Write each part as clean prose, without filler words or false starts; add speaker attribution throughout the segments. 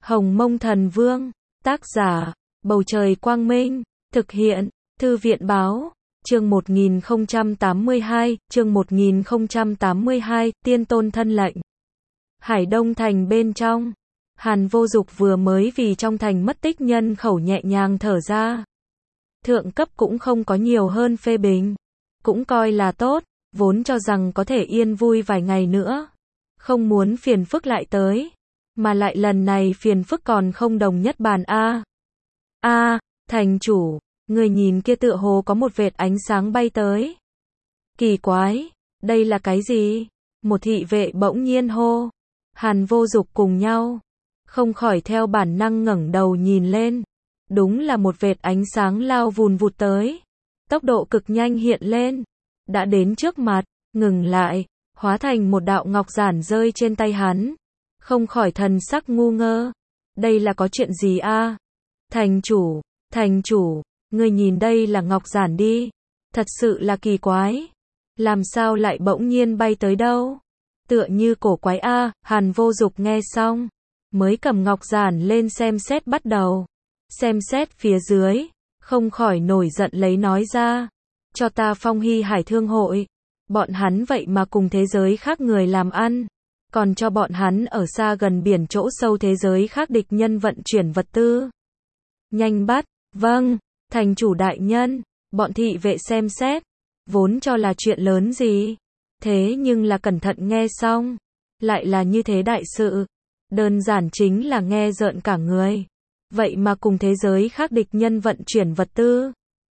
Speaker 1: Hồng Mông Thần Vương, tác giả, Bầu Trời Quang Minh, thực hiện, Thư viện Báo, chương 1082, chương 1082, Tiên Tôn Thân Lệnh. Hải Đông Thành bên trong, Hàn Vô Dục vừa mới vì trong thành mất tích nhân khẩu nhẹ nhàng thở ra. Thượng cấp cũng không có nhiều hơn phê bình, cũng coi là tốt, vốn cho rằng có thể yên vui vài ngày nữa, không muốn phiền phức lại tới, mà lại lần này phiền phức còn không đồng nhất bàn a. Thành chủ, người nhìn kia tựa hồ có một vệt ánh sáng bay tới. Kỳ quái, đây là cái gì? Một thị vệ bỗng nhiên hô. Hàn Vô Dục cùng nhau, không khỏi theo bản năng ngẩng đầu nhìn lên. Đúng là một vệt ánh sáng lao vùn vụt tới. Tốc độ cực nhanh hiện lên, đã đến trước mặt, ngừng lại, hóa thành một đạo ngọc giản rơi trên tay hắn. Không khỏi thần sắc ngu ngơ. Đây là có chuyện gì a? Thành chủ, người nhìn đây là ngọc giản đi. Thật sự là kỳ quái. Làm sao lại bỗng nhiên bay tới đâu? Tựa như cổ quái a. Hàn Vô Dục nghe xong, mới cầm ngọc giản lên xem xét bắt đầu. Xem xét phía dưới, không khỏi nổi giận lấy nói ra. Cho ta Phong Hy Hải Thương Hội. Bọn hắn vậy mà cùng thế giới khác người làm ăn. Còn cho bọn hắn ở xa gần biển chỗ sâu thế giới khác địch nhân vận chuyển vật tư. Nhanh bắt, vâng, thành chủ đại nhân, bọn thị vệ xem xét, vốn cho là chuyện lớn gì. Thế nhưng là cẩn thận nghe xong, lại là như thế đại sự. Đơn giản chính là nghe rợn cả người. Vậy mà cùng thế giới khác địch nhân vận chuyển vật tư.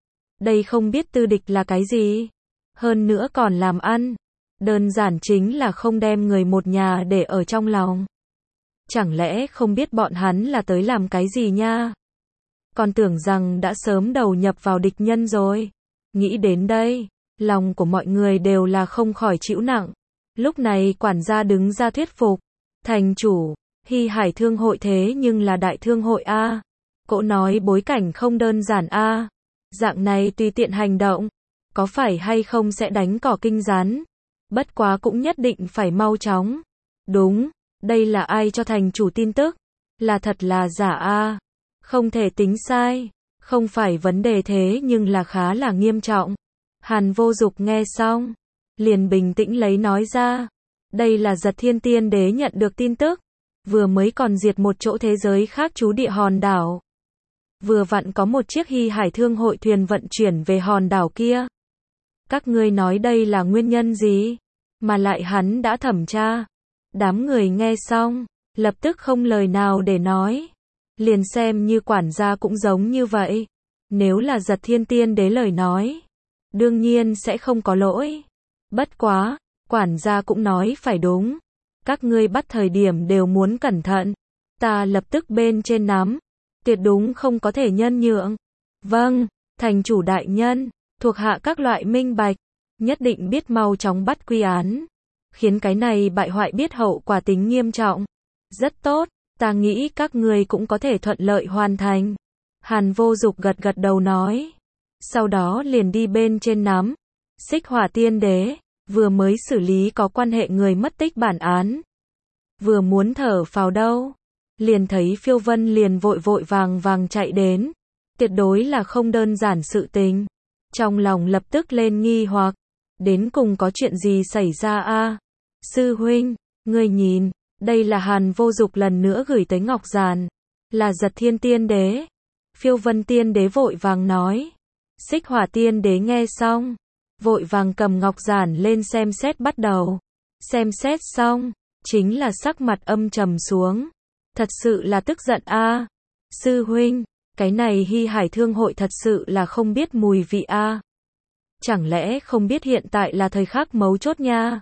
Speaker 1: Đây không biết tư địch là cái gì. Hơn nữa còn làm ăn. Đơn giản chính là không đem người một nhà để ở trong lòng. Chẳng lẽ không biết bọn hắn là tới làm cái gì nha? Còn tưởng rằng đã sớm đầu nhập vào địch nhân rồi. Nghĩ đến đây, lòng của mọi người đều là không khỏi chịu nặng. Lúc này quản gia đứng ra thuyết phục. Thành chủ, Hy Hải Thương Hội thế nhưng là đại thương hội a. Cậu nói bối cảnh không đơn giản a. Dạng này tùy tiện hành động, có phải hay không sẽ đánh cỏ kinh rắn. Bất quá cũng nhất định phải mau chóng. Đúng, đây là ai cho thành chủ tin tức? Là thật là giả a? Không thể tính sai. Không phải vấn đề thế nhưng là khá là nghiêm trọng. Hàn Vô Dục nghe xong, liền bình tĩnh lấy nói ra. Đây là Giật Thiên Tiên Đế nhận được tin tức. Vừa mới còn diệt một chỗ thế giới khác trú địa hòn đảo. Vừa vặn có một chiếc Hy Hải Thương Hội thuyền vận chuyển về hòn đảo kia. Các ngươi nói đây là nguyên nhân gì? Mà lại hắn đã thẩm tra. Đám người nghe xong, lập tức không lời nào để nói. Liền xem như quản gia cũng giống như vậy. Nếu là Giật Thiên Tiên Đế lời nói, đương nhiên sẽ không có lỗi. Bất quá, quản gia cũng nói phải đúng. Các ngươi bắt thời điểm đều muốn cẩn thận. Ta lập tức bên trên nắm. Tuyệt đúng không có thể nhân nhượng. Vâng, thành chủ đại nhân, thuộc hạ các loại minh bạch. Nhất định biết mau chóng bắt quy án. Khiến cái này bại hoại biết hậu quả tính nghiêm trọng. Rất tốt, ta nghĩ các ngươi cũng có thể thuận lợi hoàn thành. Hàn Vô Dục gật gật đầu nói. Sau đó liền đi bên trên nắm. Xích Hỏa Tiên Đế, vừa mới xử lý có quan hệ người mất tích bản án. Vừa muốn thở phào đâu. Liền thấy Phiêu Vân liền vội vội vàng chạy đến. Tuyệt đối là không đơn giản sự tình. Trong lòng lập tức lên nghi hoặc. Đến cùng có chuyện gì xảy ra a? Sư huynh, ngươi nhìn, đây là Hàn Vô Dục lần nữa gửi tới ngọc giản. Là Giật Thiên Tiên Đế. Phiêu Vân Tiên Đế vội vàng nói. Xích Hỏa Tiên Đế nghe xong, vội vàng cầm ngọc giản lên xem xét bắt đầu. Xem xét xong, chính là sắc mặt âm trầm xuống. Thật sự là tức giận a. Sư huynh, cái này Hy Hải Thương Hội thật sự là không biết mùi vị a. Chẳng lẽ không biết hiện tại là thời khắc mấu chốt nha.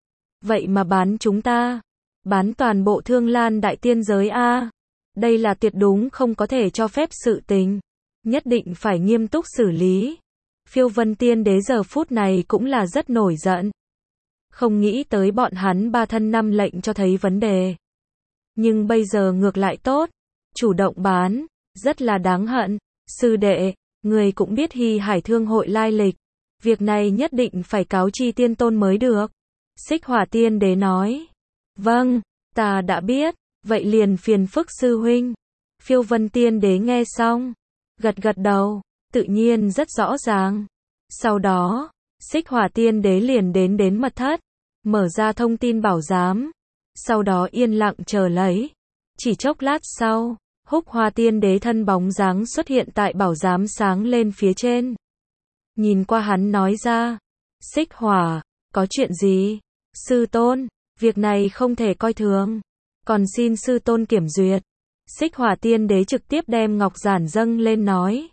Speaker 1: Vậy mà bán chúng ta. Bán toàn bộ Thương Lan Đại Tiên Giới a. Đây là tuyệt đúng không có thể cho phép sự tình. Nhất định phải nghiêm túc xử lý. Phiêu Vân Tiên Đế giờ phút này cũng là rất nổi giận. Không nghĩ tới bọn hắn 3 thân 5 lệnh cho thấy vấn đề. Nhưng bây giờ ngược lại tốt. Chủ động bán. Rất là đáng hận. Sư đệ, người cũng biết Hy Hải Thương Hội lai lịch. Việc này nhất định phải cáo chi Tiên Tôn mới được. Xích Hỏa Tiên Đế nói. Vâng, ta đã biết. Vậy liền phiền phức sư huynh. Phiêu Vân Tiên Đế nghe xong, gật gật đầu, tự nhiên rất rõ ràng. Sau đó, Xích Hỏa Tiên Đế liền đến mật thất, mở ra thông tin bảo giám, sau đó yên lặng chờ lấy. Chỉ chốc lát sau, Húc Hoa Tiên Đế thân bóng dáng xuất hiện tại bảo giám sáng lên phía trên. Nhìn qua hắn nói ra, Xích Hỏa, có chuyện gì? Sư tôn, việc này không thể coi thường, còn xin sư tôn kiểm duyệt. Xích Hỏa Tiên Đế trực tiếp đem ngọc giản dâng lên nói.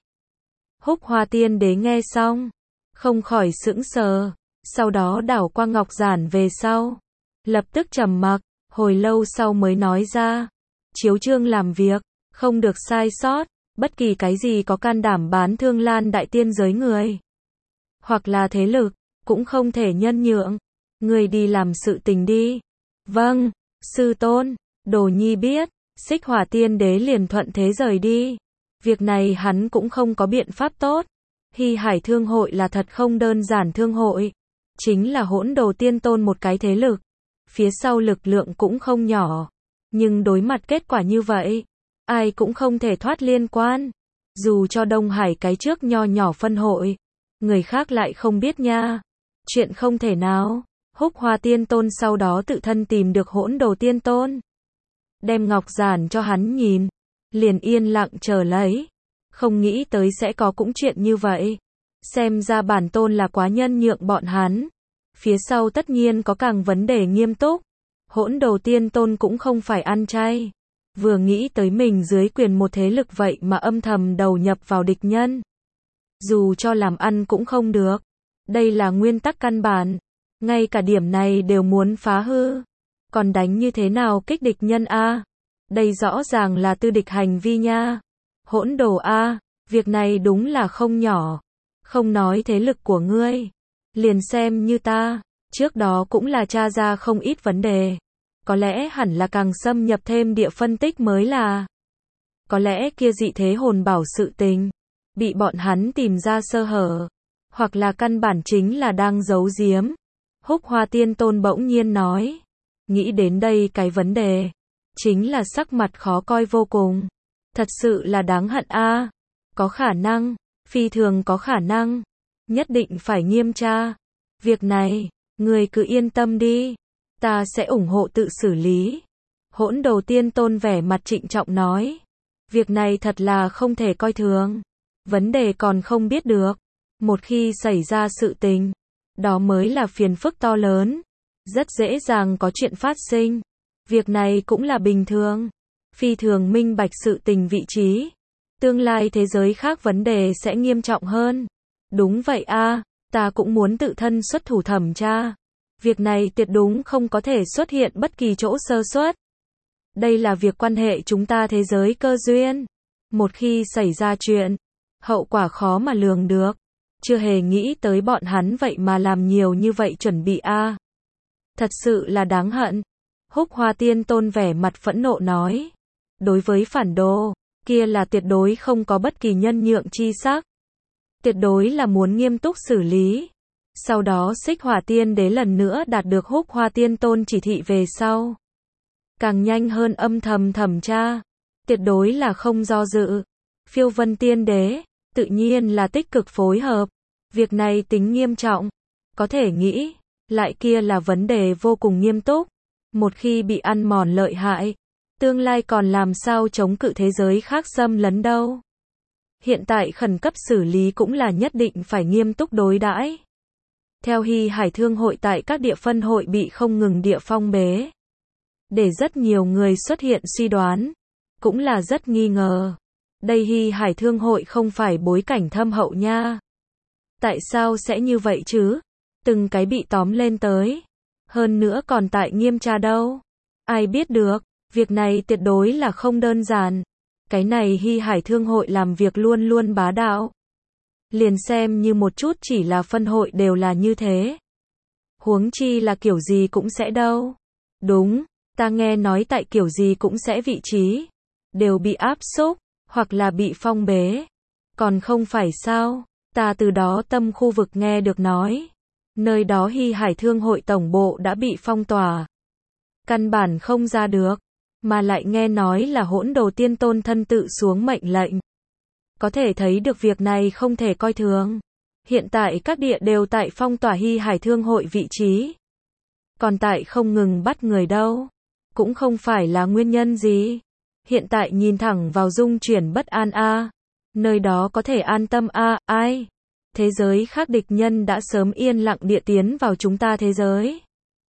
Speaker 1: Húc Hoa Tiên Đế nghe xong, không khỏi sững sờ, sau đó đảo qua ngọc giản về sau, lập tức trầm mặc, hồi lâu sau mới nói ra, chiếu chương làm việc, không được sai sót, bất kỳ cái gì có can đảm bán Thương Lan đại tiên giới người, hoặc là thế lực, cũng không thể nhân nhượng, người đi làm sự tình đi. Vâng, sư tôn, Đồ Nhi biết. Xích Hỏa Tiên Đế liền thuận thế rời đi. Việc này hắn cũng không có biện pháp tốt. Hy Hải Thương hội là thật không đơn giản thương hội, chính là Hỗn Đồ Tiên Tôn một cái thế lực, phía sau lực lượng cũng không nhỏ, nhưng đối mặt kết quả như vậy, ai cũng không thể thoát liên quan. Dù cho Đông Hải cái trước nho nhỏ phân hội, người khác lại không biết nha. Chuyện không thể nào. Húc Hoa Tiên Tôn sau đó tự thân tìm được Hỗn Đồ Tiên Tôn, đem ngọc giản cho hắn nhìn, liền yên lặng chờ lấy. Không nghĩ tới sẽ có cũng chuyện như vậy. Xem ra bản tôn là quá nhân nhượng bọn hắn. Phía sau tất nhiên có càng vấn đề nghiêm túc. Hỗn Đồ Tiên Tôn cũng không phải ăn chay. Vừa nghĩ tới mình dưới quyền một thế lực vậy mà âm thầm đầu nhập vào địch nhân. Dù cho làm ăn cũng không được. Đây là nguyên tắc căn bản. Ngay cả điểm này đều muốn phá hư. Còn đánh như thế nào kích địch nhân a? Đây rõ ràng là tư địch hành vi nha. Hỗn Đồ a, việc này đúng là không nhỏ. Không nói thế lực của ngươi, liền xem như ta, trước đó cũng là tra ra không ít vấn đề. Có lẽ hẳn là càng xâm nhập thêm địa phân tích mới là. Có lẽ kia dị thế hồn bảo sự tình, bị bọn hắn tìm ra sơ hở, hoặc là căn bản chính là đang giấu giếm. Húc Hoa Tiên Tôn bỗng nhiên nói. Nghĩ đến đây cái vấn đề, chính là sắc mặt khó coi vô cùng. Thật sự là đáng hận a. Có khả năng, phi thường có khả năng, nhất định phải nghiêm tra. Việc này, người cứ yên tâm đi, ta sẽ ủng hộ tự xử lý. Hỗn Đồ Tiên Tôn vẻ mặt trịnh trọng nói. Việc này thật là không thể coi thường. Vấn đề còn không biết được. Một khi xảy ra sự tình, đó mới là phiền phức to lớn. Rất dễ dàng có chuyện phát sinh. Việc này cũng là bình thường. Phi thường minh bạch sự tình vị trí. Tương lai thế giới khác vấn đề sẽ nghiêm trọng hơn. Đúng vậy a, ta cũng muốn tự thân xuất thủ thẩm tra. Việc này tuyệt đúng không có thể xuất hiện bất kỳ chỗ sơ suất. Đây là việc quan hệ chúng ta thế giới cơ duyên. Một khi xảy ra chuyện, hậu quả khó mà lường được. Chưa hề nghĩ tới bọn hắn vậy mà làm nhiều như vậy chuẩn bị a. Thật sự là đáng hận. Húc Hoa Tiên Tôn vẻ mặt phẫn nộ nói. Đối với phản đồ, kia là tuyệt đối không có bất kỳ nhân nhượng chi sắc. Tuyệt đối là muốn nghiêm túc xử lý. Sau đó Xích Hỏa Tiên Đế lần nữa đạt được Húc Hoa Tiên Tôn chỉ thị về sau. Càng nhanh hơn âm thầm thẩm tra. Tuyệt đối là không do dự. Phiêu Vân Tiên Đế, tự nhiên là tích cực phối hợp. Việc này tính nghiêm trọng. Có thể nghĩ, lại kia là vấn đề vô cùng nghiêm túc. Một khi bị ăn mòn lợi hại, tương lai còn làm sao chống cự thế giới khác xâm lấn đâu. Hiện tại khẩn cấp xử lý cũng là nhất định phải nghiêm túc đối đãi. Theo Hy Hải Thương hội tại các địa phân hội bị không ngừng địa phong bế. Để rất nhiều người xuất hiện suy đoán, cũng là rất nghi ngờ. Đây Hy Hải Thương hội không phải bối cảnh thâm hậu nha. Tại sao sẽ như vậy chứ? Từng cái bị tóm lên tới. Hơn nữa còn tại nghiêm tra đâu. Ai biết được, việc này tuyệt đối là không đơn giản. Cái này Hy Hải Thương hội làm việc luôn luôn bá đạo. Liền xem như một chút chỉ là phân hội đều là như thế. Huống chi là kiểu gì cũng sẽ đâu. Đúng, ta nghe nói tại kiểu gì cũng sẽ vị trí. Đều bị áp xúc, hoặc là bị phong bế. Còn không phải sao, ta từ đó tâm khu vực nghe được nói. Nơi đó Hy Hải Thương hội tổng bộ đã bị phong tỏa. Căn bản không ra được. mà lại nghe nói là Hỗn Đồ Tiên Tôn thân tự xuống mệnh lệnh. Có thể thấy được việc này không thể coi thường. Hiện tại các địa đều tại phong tỏa Hy Hải Thương hội vị trí. Còn tại không ngừng bắt người đâu. Cũng không phải là nguyên nhân gì. Hiện tại nhìn thẳng vào dung chuyển bất an a. Nơi đó có thể an tâm a, ai? Thế giới khác địch nhân đã sớm yên lặng địa tiến vào chúng ta thế giới.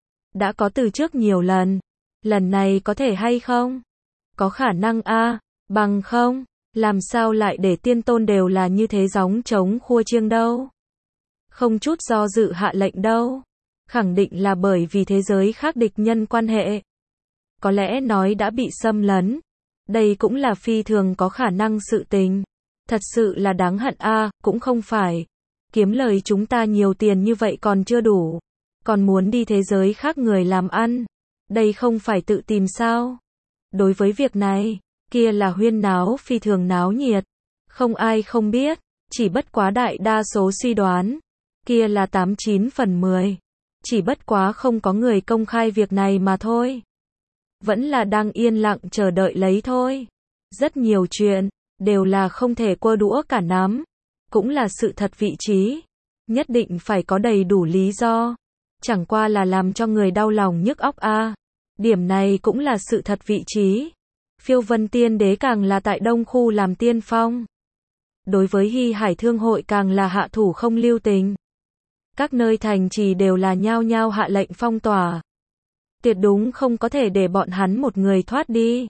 Speaker 1: Đã có từ trước nhiều lần. Lần này có thể hay không? Có khả năng a, bằng không, làm sao lại để tiên tôn đều là như thế gióng trống khua chiêng đâu? Không chút do dự hạ lệnh đâu. Khẳng định là bởi vì thế giới khác địch nhân quan hệ. Có lẽ nói đã bị xâm lấn. Đây cũng là phi thường có khả năng sự tình. Thật sự là đáng hận a, cũng không phải. Kiếm lời chúng ta nhiều tiền như vậy còn chưa đủ. Còn muốn đi thế giới khác người làm ăn. Đây không phải tự tìm sao? Đối với việc này, kia là huyên náo phi thường náo nhiệt. Không ai không biết, chỉ bất quá đại đa số suy đoán. Kia là 89 phần 10. Chỉ bất quá không có người công khai việc này mà thôi. Vẫn là đang yên lặng chờ đợi lấy thôi. Rất nhiều chuyện, đều là không thể quơ đũa cả nắm. Cũng là sự thật vị trí. Nhất định phải có đầy đủ lý do. Chẳng qua là làm cho người đau lòng nhức óc a. Điểm này cũng là sự thật vị trí. Phiêu Vân Tiên Đế càng là tại Đông Khu làm tiên phong. Đối với Hy Hải Thương hội càng là hạ thủ không lưu tình. Các nơi thành trì đều là nhao nhao hạ lệnh phong tỏa. Tuyệt đúng không có thể để bọn hắn một người thoát đi.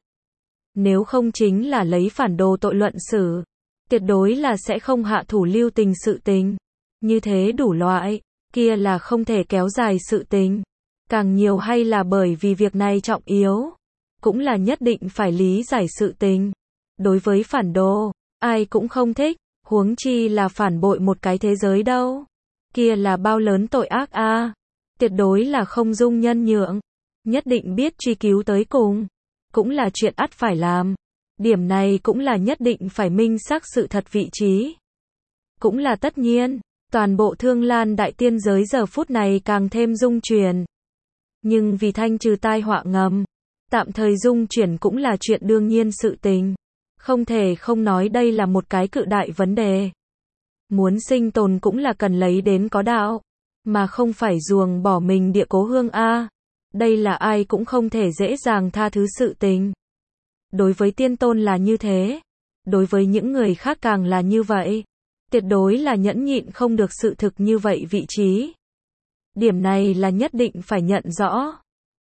Speaker 1: Nếu không chính là lấy phản đồ tội luận xử. Tuyệt đối là sẽ không hạ thủ lưu tình sự tình. Như thế đủ loại, kia là không thể kéo dài sự tình. Càng nhiều hay là bởi vì việc này trọng yếu. Cũng là nhất định phải lý giải sự tình. Đối với phản đồ, ai cũng không thích, huống chi là phản bội một cái thế giới đâu. Kia là bao lớn tội ác a. Tuyệt đối là không dung nhân nhượng. Nhất định biết truy cứu tới cùng. Cũng là chuyện ắt phải làm. Điểm này cũng là nhất định phải minh xác sự thật vị trí. Cũng là tất nhiên, toàn bộ Thương Lan Đại Tiên giới giờ phút này càng thêm dung chuyển. Nhưng vì thanh trừ tai họa ngầm, tạm thời dung chuyển cũng là chuyện đương nhiên sự tình. Không thể không nói đây là một cái cự đại vấn đề. Muốn sinh tồn cũng là cần lấy đến có đạo, mà không phải ruồng bỏ mình địa cố hương a. Đây là ai cũng không thể dễ dàng tha thứ sự tình. Đối với tiên tôn là như thế, đối với những người khác càng là như vậy. Tuyệt đối là nhẫn nhịn không được sự thực như vậy vị trí. Điểm này là nhất định phải nhận rõ.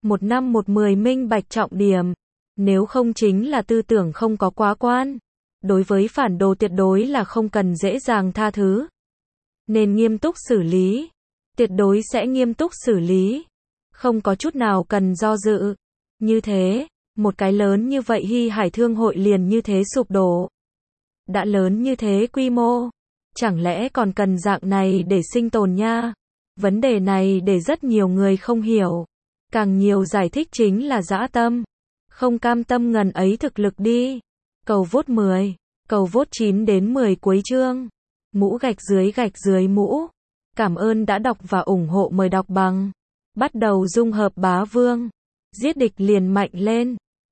Speaker 1: 1/10 minh bạch trọng điểm. Nếu không chính là tư tưởng không có quá quan. Đối với phản đồ tuyệt đối là không cần dễ dàng tha thứ. Nên nghiêm túc xử lý. Tuyệt đối sẽ nghiêm túc xử lý. Không có chút nào cần do dự. Như thế, một cái lớn như vậy Hy Hải Thương hội liền như thế sụp đổ. Đã lớn như thế quy mô. Chẳng lẽ còn cần dạng này để sinh tồn nha? Vấn đề này để rất nhiều người không hiểu. Càng nhiều giải thích chính là dã tâm. Không cam tâm ngần ấy thực lực đi. Cầu vote 10. Cầu vote 9 đến 10 cuối chương. Mũ gạch dưới mũ. Cảm ơn đã đọc và ủng hộ, mời đọc bằng. Bắt đầu dung hợp bá vương. Giết địch liền mạnh lên.